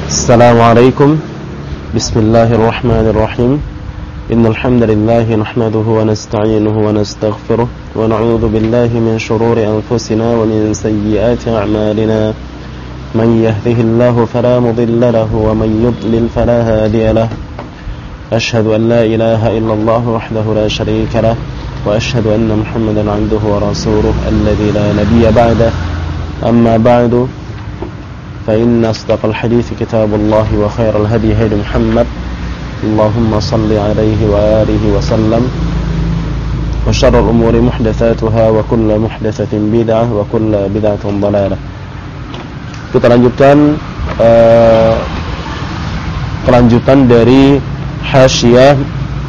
Assalamualaikum. Bismillahirrahmanirrahim. Innal hamdalillah nahmaduhu wa nasta'inuhu wa nastaghfiruh wa na'udzu billahi min shururi anfusina wa min sayyiati a'malina. Man yahdihillahu fala mudilla lahu wa man yudlil fala hadiya lahu. Ashhadu an la ilaha illallah wahdahu la sharika lahu wa ashhadu anna Muhammadan 'abduhu wa rasuluhu alladzi la nabiyya ba'dahu. Amma ba'du. فإن أصدق الحديث كتاب الله وخير الهدي هدي محمد اللهم صل عليه وآله وسلم وشر الأمور محدثاتها وكل محدثة بدعة وكل بدعة ضلالة. Kita lanjutkan kelanjutan dari Hasyiah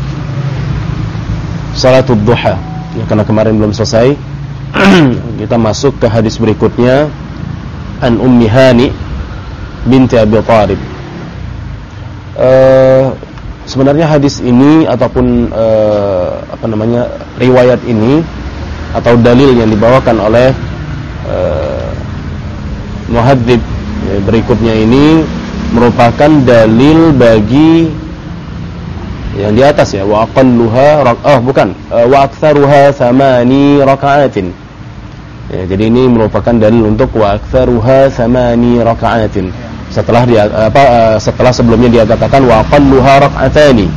Salatul Duha ya, karena kemarin belum selesai. Kita masuk ke hadis berikutnya. An Ummi Hani binti Abi Thalib. Sebenarnya hadis ini ataupun riwayat ini atau dalil yang dibawakan oleh muhadzib berikutnya ini merupakan dalil bagi yang di atas ya, wa aqalluha wa aktsaruha 8 raka'atin. Ya, jadi ini merupakan dalil untuk wa aktsaruha 8 raka'atin. Setelah sebelumnya dia katakan wa aqalluha rak'atani.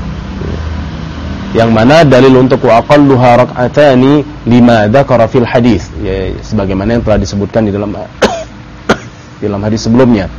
Yang mana dalil untuk wa aqalluha rak'atani lima dzakara fil hadis, ya, sebagaimana yang telah disebutkan di dalam dalam hadis sebelumnya.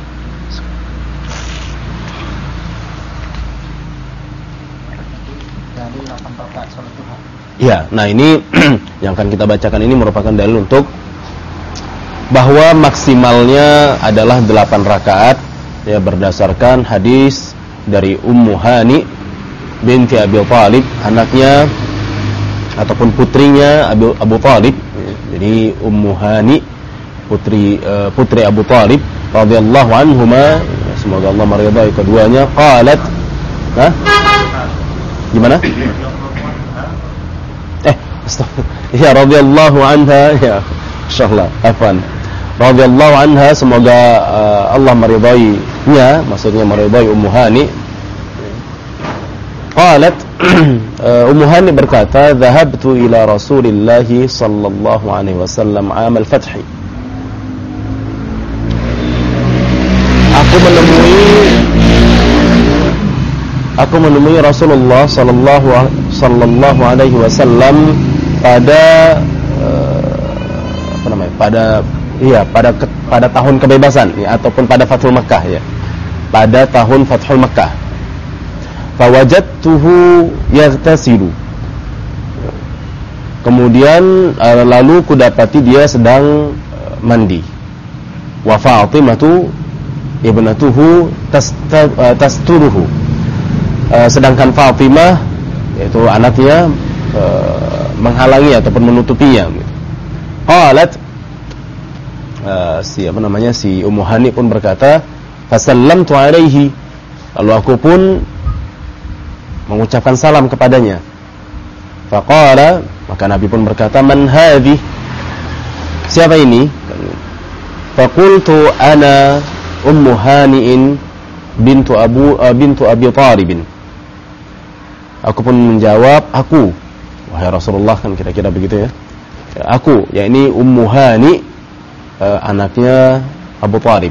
Ya, nah ini yang akan kita bacakan ini merupakan dalil untuk bahwa maksimalnya adalah 8 rakaat ya, berdasarkan hadis dari Ummu Hani binti Abi Thalib, anaknya ataupun putrinya Abu Thalib. Jadi Ummu Hani putri Abu Thalib radhiyallahu anhuma, semoga Allah meridai keduanya. Qalat, gimana? Ya, radhiyallahu anha, ya, insyaallah, afwan. Radhiyallahu anha, semoga Allah meridainya, maksudnya meridai Ummu Hani. Qalat, Ummu Hani berkata, "Dhahabtu ila Rasulillah sallallahu alaihi wasallam 'am al-fath." Aku menemui Rasulullah sallallahu alaihi wasallam pada pada tahun kebebasan ya, ataupun pada Fathul Makkah ya. Pada tahun Fathul Makkah. Fawajadtuhu yaghtasilu. Kemudian lalu kudapati dia sedang mandi. Wa Fatimatu ibnatuhu tasturuhu. Sedangkan Fatimah, yaitu anaknya, menghalangi ataupun menutupinya. Qalat, si Ummu Hani pun berkata, fasallamtu alaihi, lalu aku pun mengucapkan salam kepadanya. Faqala, maka Nabi pun berkata, man hadhi, siapa ini? Faqultu ana Ummu Hani'in bintu Abi Thalib. Aku pun menjawab, aku, wahai Rasulullah, kan kira-kira begitu ya. Aku, yakni Ummu Hani, anaknya Abu Thalib.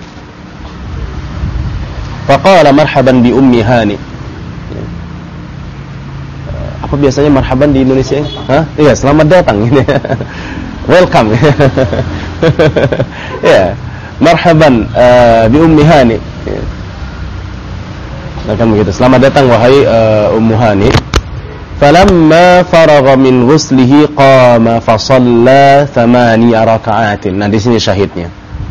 Faqala marhaban bi Ummi Hani. Apa biasanya marhaban di Indonesia? Iya, selamat datang. Welcome. Ya, marhaban bi Ummi Hani. Akan begitu. Selamat datang wahai Ummu Hani. Falamma faragha min ghuslihi qama fa shalla 8 raka'atin. Nah, di sini syahidnya.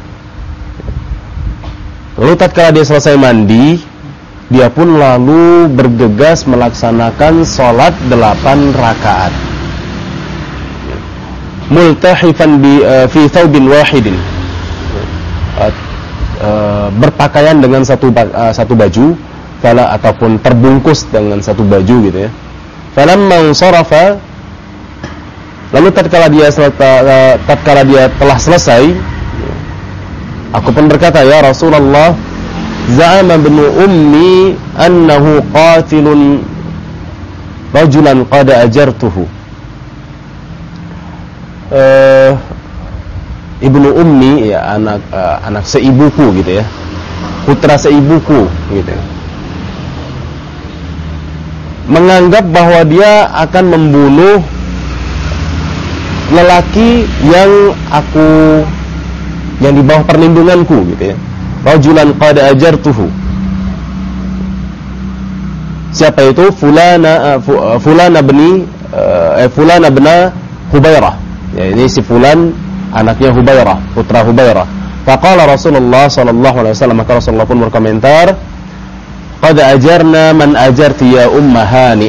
Lalu tatkala dia selesai mandi, dia pun lalu bergegas melaksanakan salat 8 rakaat. Multahifan fi thawbin wahidin. Berpakaian dengan satu baju, ataupun terbungkus dengan satu baju gitu ya. Falamma sarafa, lalu tatkala dia telah selesai, aku pun berkata, ya Rasulullah, za'ama ibnu ummi annahu qatilun rajulan qad ajartuhu. Ibnu ummi ya anak seibuku gitu ya, putra seibuku gitu, menganggap bahwa dia akan membunuh lelaki yang di bawah perlindunganku gitu ya. Rajulan qad ajartuhu. Siapa itu? Fulana bin Hubairah. Ya, ini si Fulan anaknya Hubairah, putra Hubairah. Faqala Rasulullah sallallahu alaihi wasallam, maka Rasulullah pun berkomentar, "Qad ajarna man ajarti ya ummahani."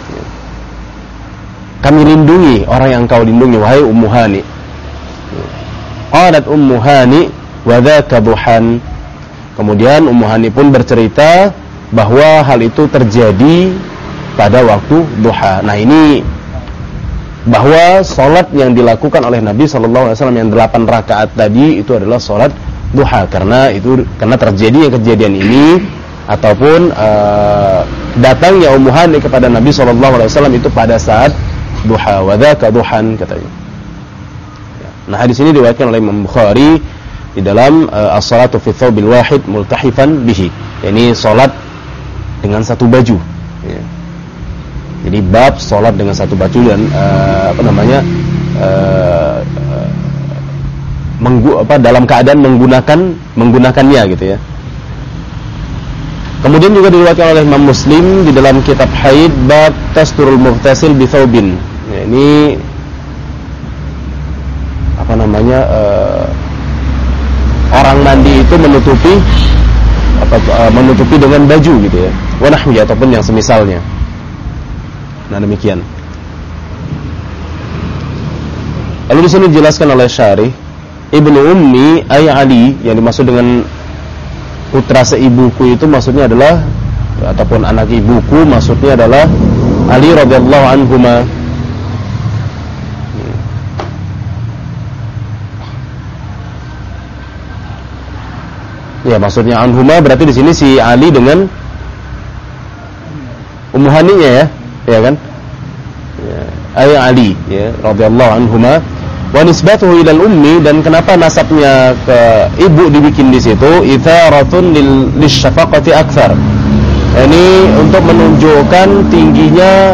Kami lindungi orang yang kau lindungi wahai Ummu Hani. Qalat Ummu Hani wa dzaka duhan. Kemudian Ummu Hani pun bercerita bahwa hal itu terjadi pada waktu duha. Nah, ini bahwa salat yang dilakukan oleh Nabi sallallahu alaihi wasallam yang 8 rakaat tadi itu adalah salat duha, karena terjadi kejadian ini ataupun datangnya Ummu Hani kepada Nabi sallallahu alaihi wasallam itu pada saat duha, wa dzaka duhan katanya. Nah, hadis ini diriwayatkan oleh Imam Bukhari di dalam as-salatu fi thawbil wahid multahifan bihi. Ini salat dengan satu baju ya. Jadi bab salat dengan satu baju dan dalam keadaan menggunakannya gitu ya. Kemudian juga diriwayatkan oleh Imam Muslim di dalam kitab Haid bab tasturul mughtasil bi thawbin. Ya, ini orang mandi itu menutupi dengan baju gitu ya. Wa nahwi ataupun yang semisalnya. Nah, demikian. Lalu di sini dijelaskan oleh Syarih, Ibnu Ummi ay Ali, yang dimaksud dengan putra seibuku itu maksudnya adalah ataupun anak ibuku maksudnya adalah Ali radhiyallahu anhuma. Ya, maksudnya anhuma berarti di sini si Ali dengan Ummu Haninya ya kan? Ya, ay Ali ya radhiyallahu anhuma wa nisbatuhu ila al-ummi, dan kenapa nasabnya ke ibu dibikin di situ itharatun lisyafaqati akthar. Ini untuk menunjukkan tingginya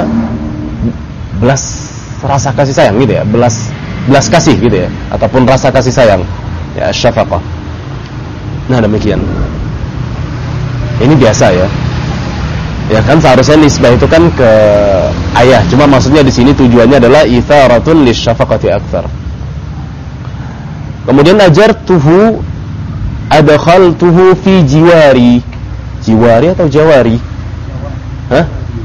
rasa kasih sayang gitu ya, belas kasih gitu ya, ataupun rasa kasih sayang ya, syafaqah. Nah, demikian. Ini biasa ya. Ya kan, seharusnya nisbah itu kan ke ayah, cuma maksudnya di sini tujuannya adalah itharatun lisyafaqati akthar. Kemudian ajartuhu adkhaltuhu fi jiwari. Jiwari atau jawari? Hah?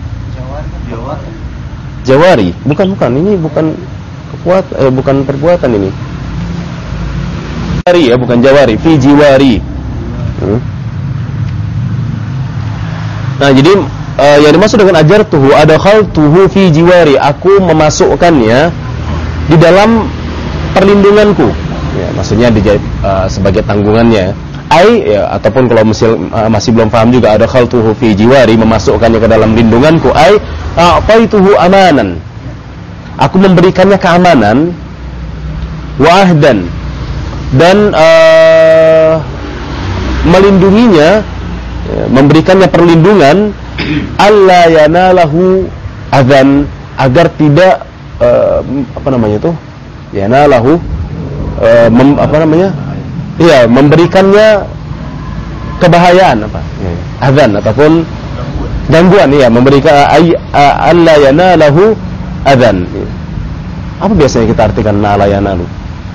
Jawari. Bukan. Ini bukan bukan perbuatan ini. Jawari ya, bukan jawari. Fi jiwari. Nah, jadi yang dimaksud dengan ajartuhu adkhaltuhu fi jiwari, aku memasukkannya di dalam perlindunganku. Ya, maksudnya sebagai tanggungannya. Ya, ataupun kalau masih belum paham juga, adkhaltuhu fi jiwari, memasukkannya ke dalam lindunganku. A'taituhu amanan, aku memberikannya keamanan, wa ahdan, dan melindunginya, memberikannya perlindungan, alla yanalahu adzan, agar tidak yanalahu memberikannya kebahayaan adzan ataupun gangguan ya, memberikan alla yanalahu adzan. Apa biasanya kita artikan nala yanalu?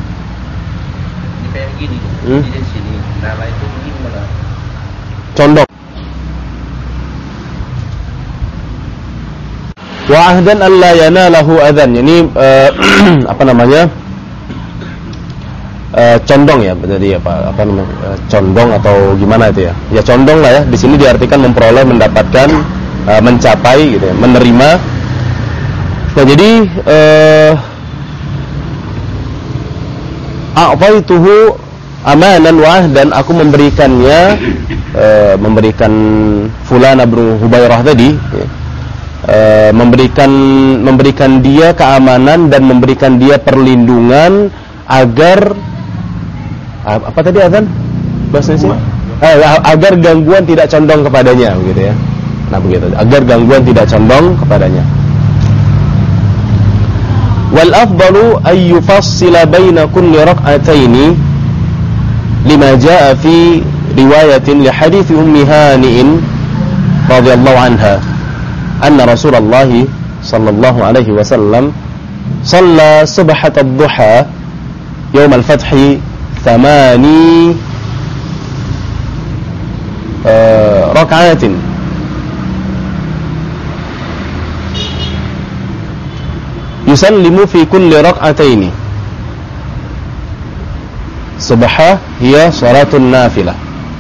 Kayak gini. Di sini nala itu gimana? Condong. Wa ahdan alla yanalahu adzan. Ini condong ya, jadi condong atau gimana itu ya? Ya condong lah ya. Di sini diartikan memperoleh, mendapatkan, mencapai gitu ya, menerima. Nah, jadi a'taituhu amanan wa ahdan, aku memberikannya, memberikan Fulan bin Hubairah tadi, memberikan dia keamanan dan memberikan dia perlindungan agar apa tadi azan bahasanya sih? Agar gangguan tidak condong kepadanya, begitu ya. Nah begitu, agar gangguan tidak condong kepadanya. Wal afdalu ay yufassila baina kulli rak'ataini lima jaa fi riwayatin li hadits ummi hani'in radhiyallahu anha anna Rasulullah sallallahu alaihi wasallam shalla subhat ad-duha yawm al-fath 8 rak'atin yusallimu fi kulli rak'ataini. Subhah hiya salatun nafilah.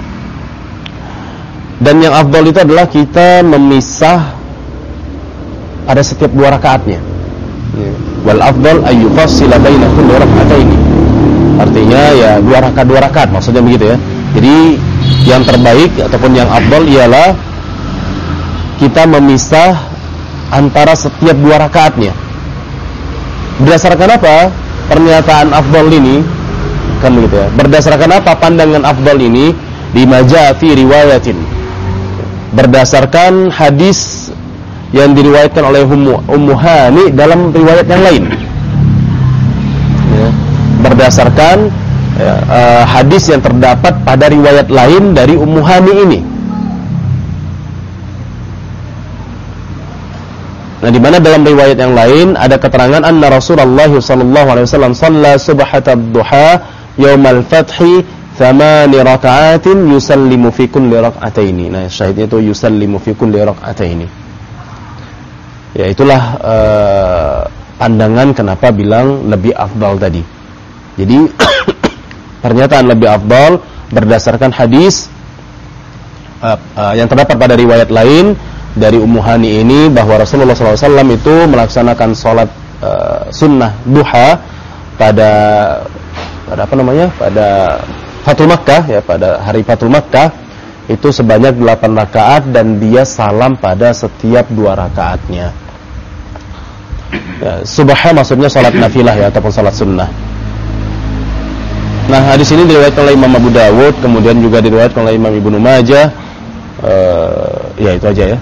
Dan yang afdal itu adalah kita memisah pada setiap 2 rakaatnya. Wal afdal ay yufassila baina kulli rak'ataini. Artinya ya 2 rakaat maksudnya begitu ya. Jadi yang terbaik ataupun yang afdal ialah kita memisah antara setiap 2 rakaatnya. Berdasarkan apa pernyataan afdal ini? Kan begitu ya. Berdasarkan apa pandangan afdal ini? Lima jaa fi riwayatin. Berdasarkan hadis yang diriwayatkan oleh Ummu Hani dalam riwayat yang lain. Ya. Berdasarkan hadis yang terdapat pada riwayat lain dari Ummu Hani ini. Nah, di mana dalam riwayat yang lain ada keterangan anna Rasulullah sallallahu alaihi wasallam shalla subhatat duha yaumal fathi 8 raka'atin yusallimu fi kulli rak'ataini. Nah, syahidnya itu yusallimu fi kulli rak'ataini. Ya, itulah pandangan kenapa bilang lebih afdal tadi. Jadi pernyataan lebih afdal berdasarkan hadis yang terdapat pada riwayat lain dari Ummu Hani ini bahwa Rasulullah SAW itu melaksanakan sholat sunnah duha pada Fathul Makkah ya, pada hari Fathul Makkah itu sebanyak 8 rakaat dan dia salam pada setiap 2 rakaatnya. Ya, subha maksudnya sholat nafilah ya ataupun sholat sunnah. Nah, hadis ini diriwayatkan oleh Imam Abu Dawud, kemudian juga diriwayatkan oleh Imam Ibnu Majah. Ya itu aja ya.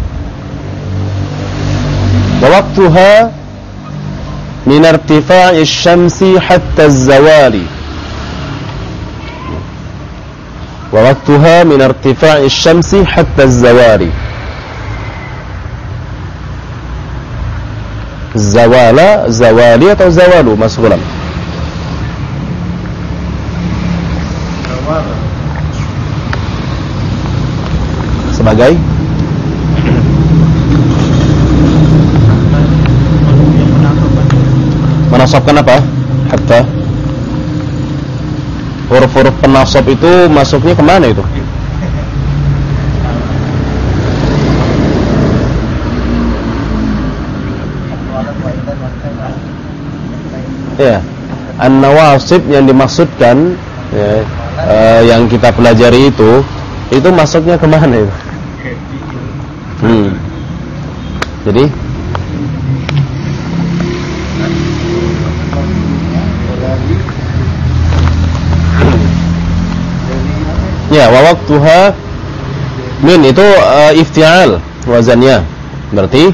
Waqtuha min irtifa'i asy-syamsi hatta az-zawali. Waqtuha min irtifa'i asy-syamsi hatta az-zawali. Zawala, zawali atau zawalu masghulan? Sebagai menasabkan apa? Hatta. Huruf-huruf penasab itu masuknya kemana itu? Ya, an-nawasib yang dimaksudkan ya, yang kita pelajari itu masuknya kemana itu? Jadi ya, wa waqtuha min itu iftial wazannya. Berarti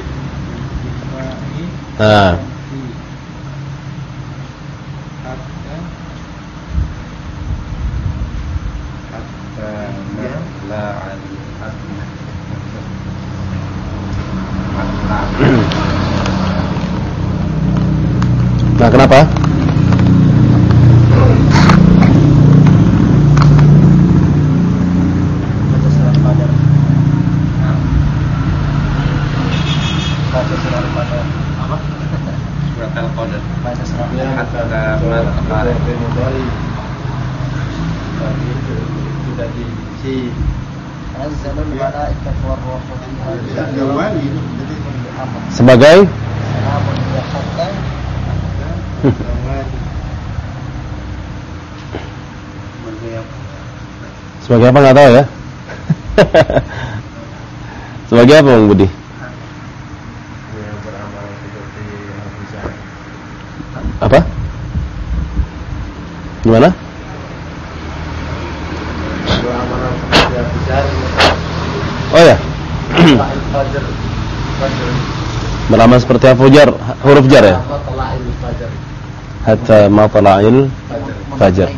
nah, kenapa? Sebagai Sebagai apa nggak tahu ya. Sebagai apa Bang Budi? Yang beramal seperti Hafizah. Apa? Gimana? Beramal seperti Hafizah. Oh ya. Fajar. Beramal seperti Al-Fajar, huruf jar ya? Matla'il fajar. Hatta matla'il fajar.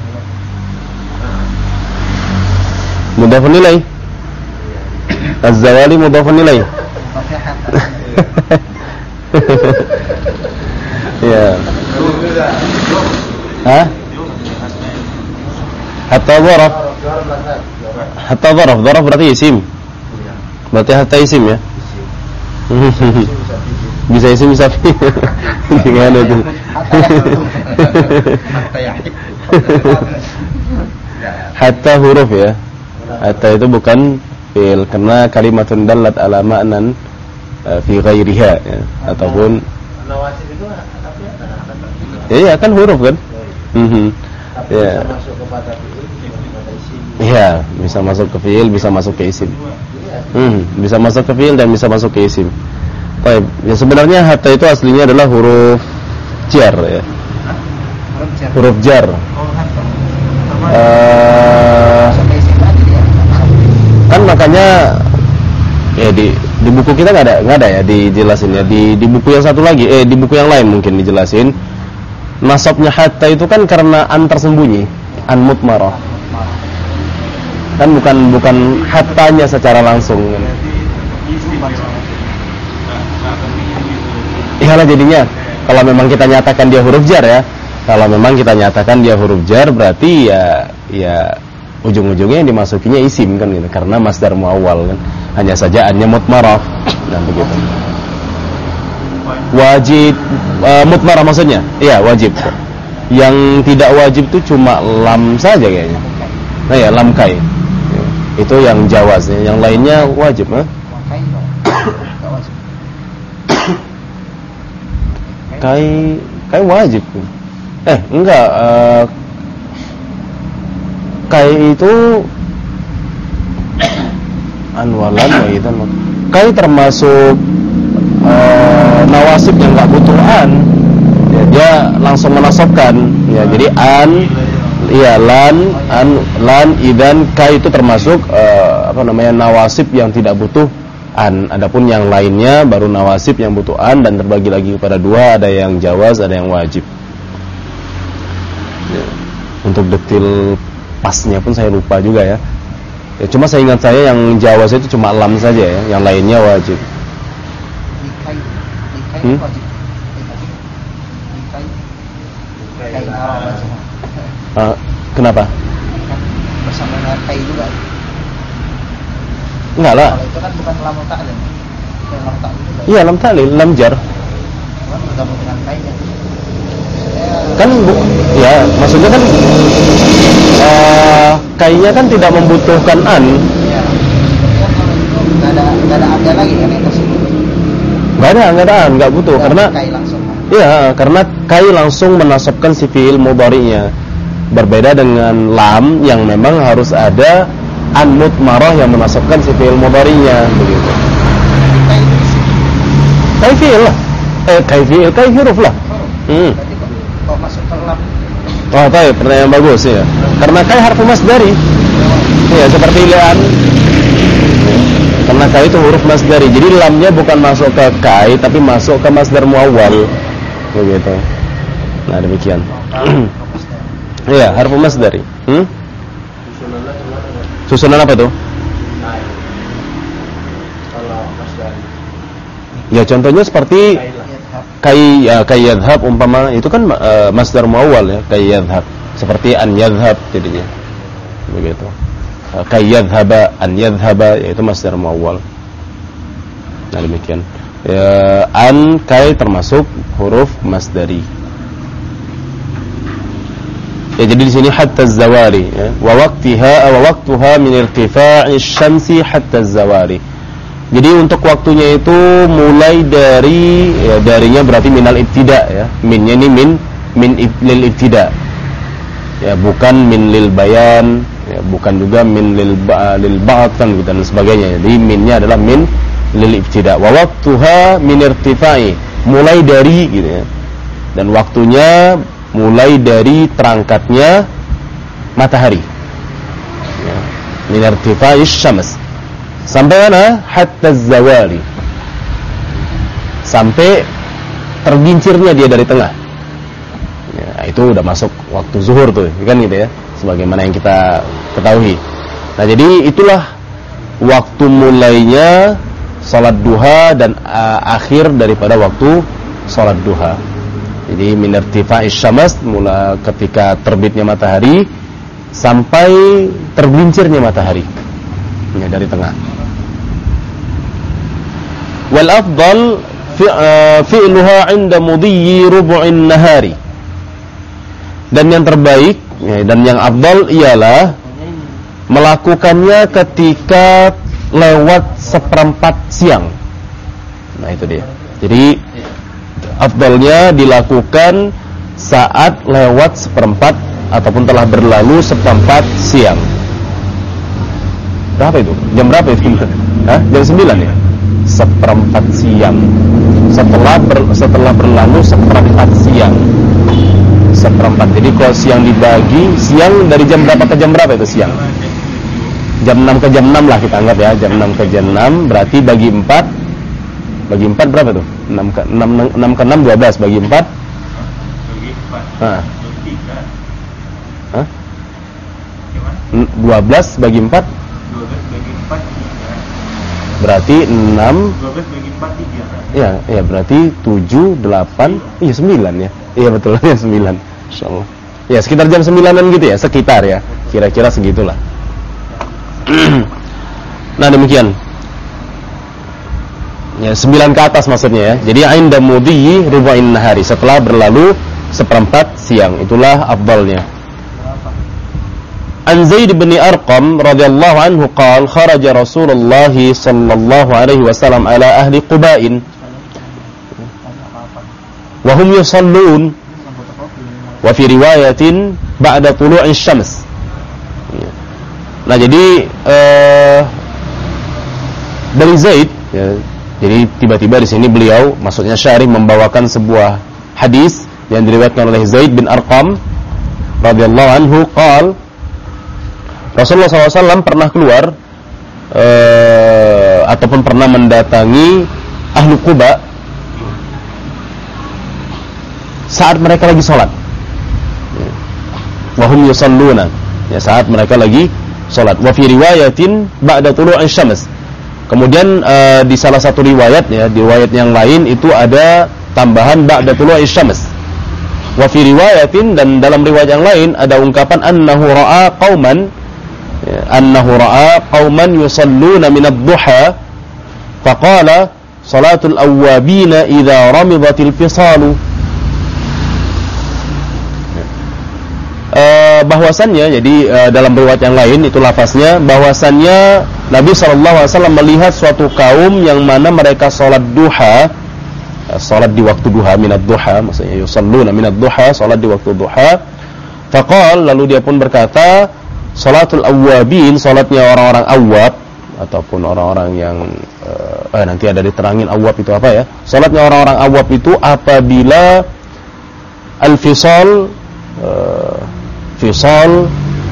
Mudhafun ilaih. Az-zawali mudhafun ilaih. Ya. Hah? Hatta dharaf. Hatta dharaf, dharaf berarti isim. Berarti hatta isim ya? Bisa isim bisa fi. Gimana itu? Hatta huruf ya. Hatta itu bukan fi'il karena kalimatun dallat ala ma'nan fi ghairiha ya. Ataupun Nawasib itu tapi apa? iya kan huruf kan? Tapi Ya. bisa masuk kepada fi'il, kepada isim. Iya, bisa masuk ke fi'il, bisa masuk ke isim. Bisa masuk ke fi'il dan bisa masuk ke isim. Baik, ya sebenarnya hatta itu aslinya adalah huruf jar ya. Huruf jar. Kan makanya ya di buku kita nggak ada ya dijelasin ya di buku yang satu lagi di buku yang lain mungkin dijelasin nasabnya hatta itu kan karena an tersembunyi, an mutmarah. Kan bukan hattanya secara langsung kan. Iyalah jadinya kalau memang kita nyatakan dia huruf jar ya. Kalau memang kita nyatakan dia huruf jar berarti ya ujung-ujungnya yang dimasukinya isim kan gitu karena masdar muawwal kan. Hanya saja annya mutmarah. Nah begitu. Wajib mutmarah maksudnya? Iya, wajib. Yang tidak wajib itu cuma lam saja kayaknya. Nah ya, lam kai. Itu yang jawaz, yang lainnya wajib, Kai wajib. Enggak. Kai itu anwalan gitu. Kai termasuk nawasib yang enggak butuh an. Ya, dia langsung menasabkan. Ya, jadi an, iya lan idan kai itu termasuk nawasib yang tidak butuh an. Adapun yang lainnya baru nawasib yang butuh an dan terbagi lagi kepada dua, ada yang jawaz, ada yang wajib. Ya. Untuk detail pasnya pun saya lupa juga ya. Ya cuma saya ingat saya yang jawaz itu cuma lam saja ya, yang lainnya wajib. Kenapa? Bersama dengan kai juga. Enggak lah. Kalau itu kan bukan lam ta'lil. Lam ta'lil juga. Iya, lam ta'lil, lam jar. Kan bergabung dengan kai-nya. Kan ya, maksudnya kan kai-nya kan tidak membutuhkan an. Iya. Enggak ada lagi kan yang tersebut. Enggak ada an, enggak butuh karena kai langsung. iya, karena kai langsung menasabkan si fi'il mudhari'nya. Berbeda dengan lam yang memang harus ada an mutmarah yang menasabkan si fi'il mudhari'nya begitu. Kai fi'il lah. Kai huruf lah. Berarti kok masuk ke lam? Oh, baik, pertanyaan bagus ya. Karena kai harfu masdari. Iya, seperti li'an. Karena kai itu huruf masdari. Jadi lamnya bukan masuk ke kai tapi masuk ke masdar muawwal. Begitu. Nah, demikian. Iya, harfu masdari. Susunan apa tuh? Kalau masdar. Ya contohnya seperti kai yadhhab umpama itu kan masdar muawwal ya, kai yadhhab. Seperti an yadhhab jadinya. Begitu. Kai yadhhaba, an yadhhaba yaitu masdar muawwal. Nah, demikian. Ya, an kai termasuk huruf masdari. Ya, jadi di sini hatta az-zawari ya. Wa waqtuha min irtifa'i asy-syamsi hatta az-zawari. Jadi untuk waktunya itu mulai dari ya, darinya berarti minal ibtida ya. Minnya ini min lil ibtida. Ya, bukan min lil bayan Ya, bukan juga min lil ba'd kan gitu dan sebagainya. Jadi minnya adalah min lil ibtida. Wa waqtuha min irtifai, mulai dari gitu ya. Dan waktunya mulai dari terangkatnya matahari. Ya, min irtifai syams. Sampai mana? Hatta zawali. Sampai tergincirnya dia dari tengah. Ya, itu udah masuk waktu zuhur tuh, kan gitu ya. Sebagaimana yang kita ketahui. Nah, jadi itulah waktu mulainya salat duha dan akhir daripada waktu salat duha. Jadi min irtifa'is syams, mula ketika terbitnya matahari sampai tergelincirnya matahari. Ya, dari tengah. Wal afdal fi'luha 'inda mudiyyi rubu'in nahari. Dan yang terbaik dan yang afdal ialah melakukannya ketika lewat seperempat siang. Nah, itu dia. Jadi afdalnya dilakukan saat lewat seperempat ataupun telah berlalu seperempat siang. Berapa itu? Jam berapa itu? Hah? Jam 9 ya? Seperempat siang. Setelah berlalu seperempat siang. Seperempat. Jadi kalau siang dibagi, siang dari jam berapa ke jam berapa itu siang? Jam 6 ke jam 6 lah kita anggap ya. Jam 6 ke jam 6 berarti bagi 4. Bagi 4 berapa tuh? 6 ke 6 12 bagi 4. Bagi 4. Hah? 3. Hah? 12 bagi 4. 12 bagi 4 3. Berarti 6. 12 bagi 4 3. Iya, iya berarti 7 8. Iya 9 ya. Iya betul ya 9. Insyaallah. Ya sekitar jam 9-an gitu ya, sekitar ya. Kira-kira segitulah. Nah, demikian. Ya 9 ke atas maksudnya ya. Jadi inda mudiyyi rubu'in nahari, setelah berlalu seperempat siang, itulah afdalnya. An Zaid bin Arqam radhiyallahu anhu qala kharaja Rasulullah sallallahu alaihi wasallam ala ahli Quba'in wa hum yusallun wa fi riwayatin ba'da tulu'is syams. Nah, jadi dari Zaid ya, jadi tiba-tiba di sini beliau maksudnya syarih membawakan sebuah hadis yang diriwayatkan oleh Zaid bin Arqam radhiyallahu anhu qala Rasulullah SAW pernah keluar ataupun pernah mendatangi ahlu Quba saat mereka lagi sholat. Wahum yusalluna, ya saat mereka lagi sholat. Wa fi riwayatin ba'da tulu'is syams. Kemudian di salah satu riwayat ya, di riwayat yang lain itu ada tambahan ba'da tulu'is syams. Wa fi riwayatin, dan dalam riwayat yang lain ada ungkapan annahu ra'a qauman yusalluna min ad-duha faqala salatul awwabina idza ramidatil fisalu. Bahwasannya, jadi dalam riwayat yang lain itu lafaznya bahwasannya Nabi SAW melihat suatu kaum yang mana mereka salat duha, salat di waktu duha, minad duha, maksudnya yusalluna minad duha, salat di waktu duha. Faqal, lalu dia pun berkata, salatul awwabin, salatnya orang-orang awwab ataupun orang-orang yang nanti ada diterangin awwab itu apa ya. Salatnya orang-orang awwab itu apabila al-fisal fisal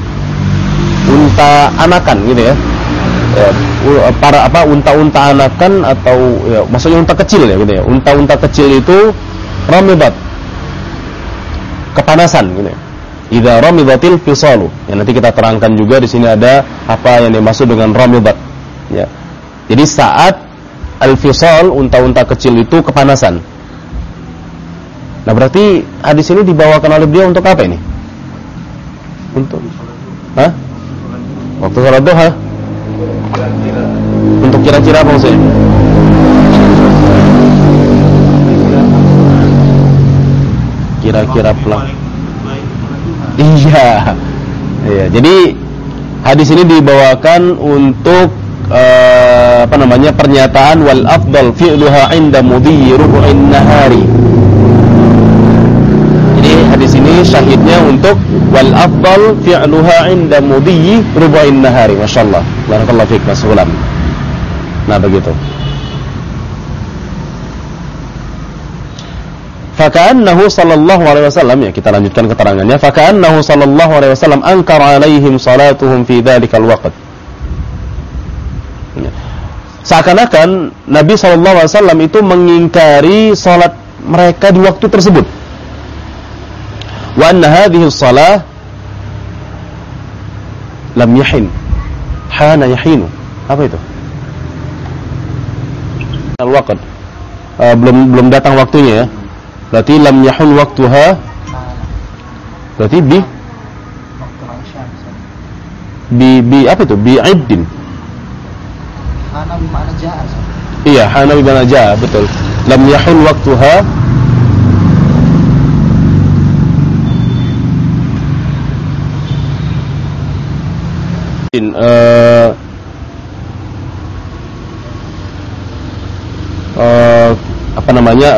unta anakan gitu ya. Para unta-unta anakan atau ya, maksudnya unta kecil ya gitu ya. Unta-unta kecil itu ramidat, kepanasan gitu ya. Idza ramidatil fisalu. Ya, nanti kita terangkan juga di sini ada apa yang dimaksud dengan ramidat ya. Jadi saat al-fisal, unta-unta kecil itu kepanasan. Nah, berarti hadis ini dibawakan oleh beliau untuk apa ini? Untuk waktu salat duha. Untuk kira-kira apa maksudnya? Kira-kira pelan. Iya. Iya, jadi hadis ini dibawakan untuk pernyataan wal afdal fi'luha 'inda mudhi rubu'in nahari. Jadi hadis ini syahidnya untuk wal afdal fi'luha 'inda mudhi rubu'in nahari. Masyaallah. Barakallahu fiik Mas Ulam. Nah, begitu. Faka'annahu sallallahu alaihi wasallam, ya kita lanjutkan keterangannya. Faka'annahu sallallahu alaihi wasallam ankara 'alaihim salatuhum fi dzalikal waqt. Seakan-akan Nabi sallallahu alaihi wasallam itu mengingkari salat mereka di waktu tersebut. Wa anna hadhihi shalah lam yahin. Hana yahinu. Apa itu? Al-waqt. Belum datang waktunya ya. Berarti lam yahul waktuha. Berarti bi apa itu? Bi iddin. Hana bimana ja'a. Iya, hana bimana ja'a, betul. Lam yahul waktuha. Apa namanya?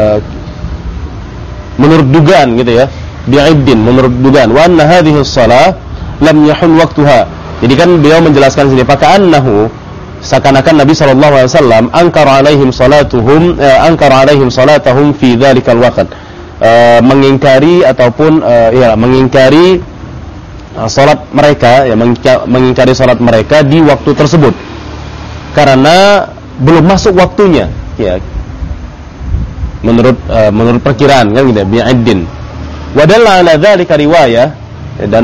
Menurut dugaan gitu ya. Bi'iddin, menurut dugaan. Wa anna hadhihi shalah lam yahul waktuha. Jadi kan beliau menjelaskan sini, faka'annahu, seakan-akan Nabi sallallahu alaihi wasallam ankara alaihim salatahum fi dzalikal waqt. Mengingkari ataupun mengingkari salat mereka, ya, mengingkari salat mereka di waktu tersebut. Karena belum masuk waktunya, ya. Menurut perkiraan kan gitu, bi'iddin. Wa dalla ala dzalika riwayah, dan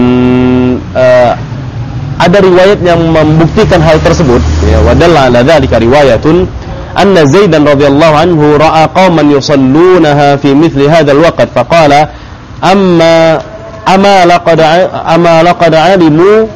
ada riwayat yang membuktikan hal tersebut, ya. Wa dalla ala dzalika riwayatun anna Zaidan radhiyallahu anhu ra'a qauman yusallunaha fi mithli hadzal waqt faqala amma laqad 'alimu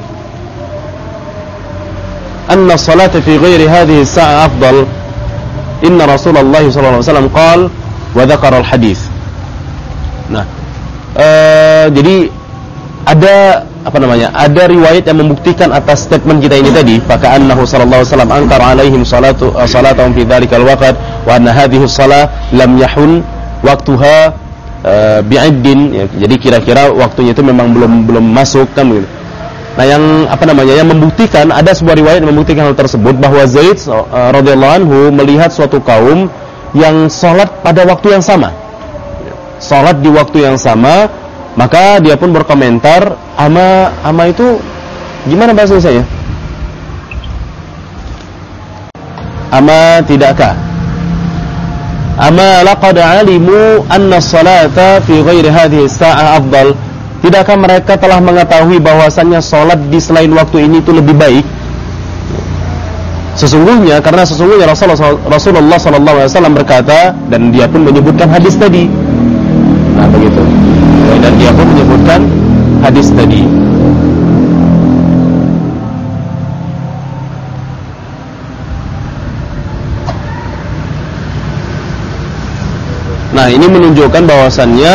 anna as-salata fi ghairi hadhihi as-sa'a afdal. Inna Rasulullah sallallahu alaihi wasallam qala wa dzakara al-hadits. Nah, jadi ada ada riwayat yang membuktikan atas statement kita ini tadi, faka'annahu sallallahu alaihi wasallam ankara alaihim salatahum fi dzalikal waqt wa anna hadhihi shalah lam yahun waqtuha bi'iddin, ya. Jadi kira-kira waktunya itu memang belum masuk kan begitu. Nah, yang membuktikan, ada sebuah riwayat yang membuktikan hal tersebut, bahwa Zaid radhiyallahu anhu melihat suatu kaum yang salat pada waktu yang sama. Salat di waktu yang sama, maka dia pun berkomentar, ama itu gimana bahasa saya? Ama tidakkah? Ama laqad alimu anna as-salata fi ghairi hadhihi as-sa'ah afdal. Tidakkah mereka telah mengetahui bahwasannya salat di selain waktu ini itu lebih baik? Sesungguhnya Rasulullah sallallahu alaihi wasallam berkata, dan dia pun menyebutkan hadis tadi. Nah, begitu. Dan dia pun menyebutkan hadis tadi. Nah, ini menunjukkan bahwasannya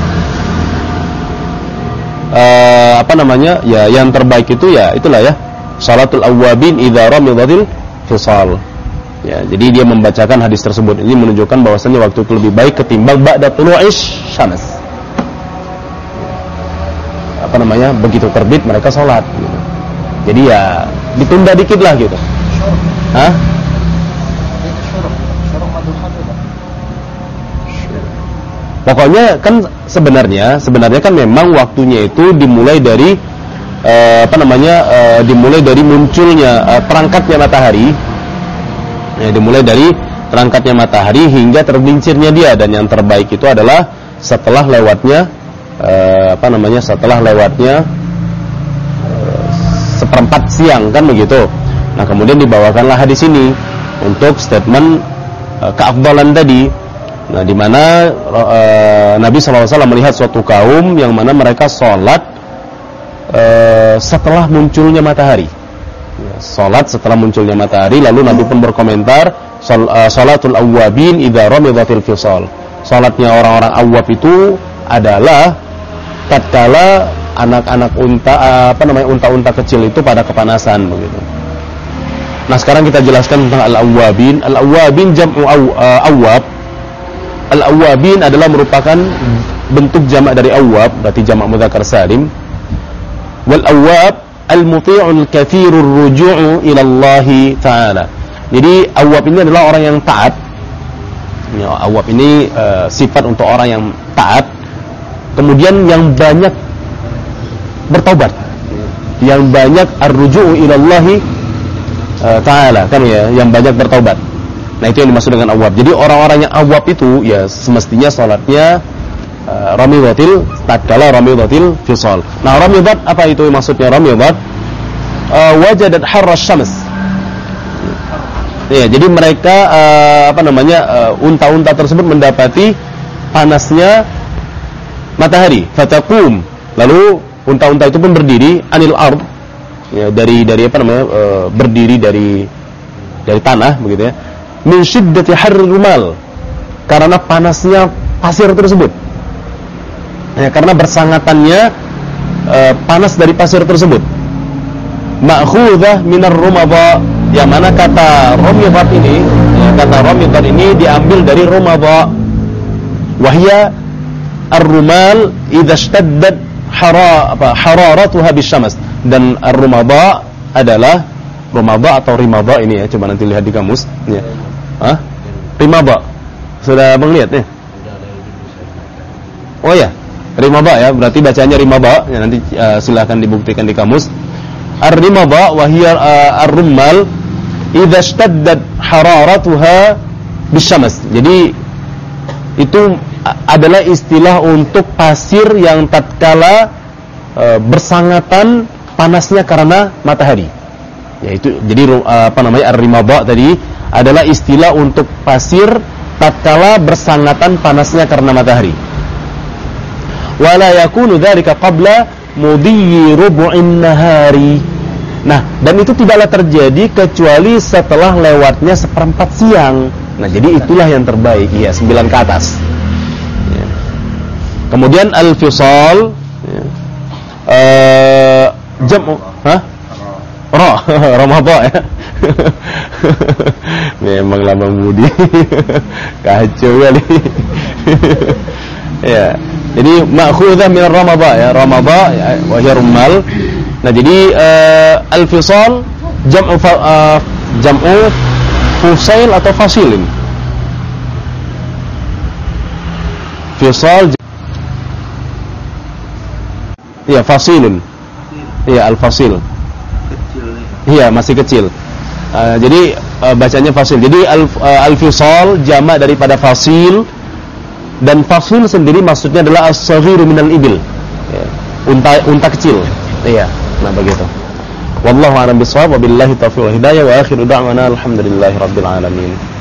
ya, yang terbaik itu ya itulah ya, salatul awwabin idza ramidatil fisal. Ya, jadi dia membacakan hadis tersebut. Ini menunjukkan bahwasannya waktu itu lebih baik ketimbang ba'da tulu'is syams. Begitu terbit mereka sholat gitu. Jadi ya ditunda dikit lah gitu. Hah? Pokoknya kan sebenarnya kan memang waktunya itu dimulai dari dimulai dari munculnya terangkatnya matahari. Ya, dimulai dari terangkatnya matahari hingga tergelincirnya dia, dan yang terbaik itu adalah setelah lewatnya seperempat siang kan begitu. Nah, kemudian dibawakanlah hadis ini untuk statement keafdalan tadi. Nah, di mana Nabi SAW melihat suatu kaum yang mana mereka sholat setelah munculnya matahari. Sholat setelah munculnya matahari, lalu Nabi pun berkomentar, sholatul awwabin idza ramidatil fisal. Sholatnya orang-orang awwab itu adalah tatkala anak-anak unta kecil itu pada kepanasan begitu. Nah, sekarang kita jelaskan tentang al-awwabin. Al-awwabin jam'u awwab. al-awwabin adalah merupakan bentuk jamak dari awwab, berarti jamak mudzakkar salim. Wal awwab al-muti'ul katsirur ruju'u ila Allah taala. Jadi awwab ini adalah orang yang taat. Ya, awwab ini sifat untuk orang yang taat, kemudian yang banyak bertaubat, yang banyak ar-ruju'u ila Allah taala, kan ya, yang banyak bertaubat. Nah, itu yang dimaksud dengan awwab. Jadi orang-orang yang awwab itu ya semestinya salatnya ramidatil tatkala ramidatil fisal. Nah, ramidat apa itu maksudnya ramidat? Wajadat harra syams. Ya, jadi mereka unta-unta tersebut mendapati panasnya matahari. Fataqum. Lalu unta-unta itu pun berdiri anil ard. Ya, dari berdiri dari tanah begitu ya. Min syiddati harril rumal. Karena panasnya pasir tersebut. Ya, karena bersangatannya panas dari pasir tersebut. Ma'khudhah minar rumadha, yang mana kata ramidat ini diambil dari rumadha. Wahya ar-rumal idza ishtaddat hararatuha bisyams. Dan ar-rumadha adalah rumadha atau rimadha ini ya, coba nanti lihat di kamus ya. Rimadha. Sudah lihat ya? Oh ya, rimadha ya, berarti bacanya rimadha ya, nanti silakan dibuktikan di kamus. Ar-rimadha wa hiya ar-rummal idza ishtaddat hararatuha bisyams. Jadi itu adalah istilah untuk pasir yang tatkala bersangatan panasnya karena matahari. Yaitu jadi ar-rimadha tadi adalah istilah untuk pasir tatkala bersangatan panasnya karena matahari. Wala yakunu dzalika qabla mudhi rubu'in nahari. Nah, dan itu tidaklah terjadi kecuali setelah lewatnya seperempat siang. Nah, jadi itulah yang terbaik, ya, 9 ke atas. Ya. Kemudian al-fisal ya. Ramadha ya. Memang lama Budi. Kacau kali. Ya. Jadi ma'khudhah min ramadha ya, ramadha ya, wa hiya rummal. Nah, jadi al-fisal jam'u fusail atau fasilin. Fisal ya, fasilun. Iya, al-fasil. Iya, masih kecil. Jadi bacanya fasil. Jadi al-fisal jamak daripada fasil, dan fasil sendiri maksudnya adalah as-saghiru minal ibil. Ya, unta kecil. Iya. Nah, begitu. Wallahu a'lam bishawab, wabillahi taufiq wal hidayah, wa akhiru da'wana alhamdulillahi rabbil alamin.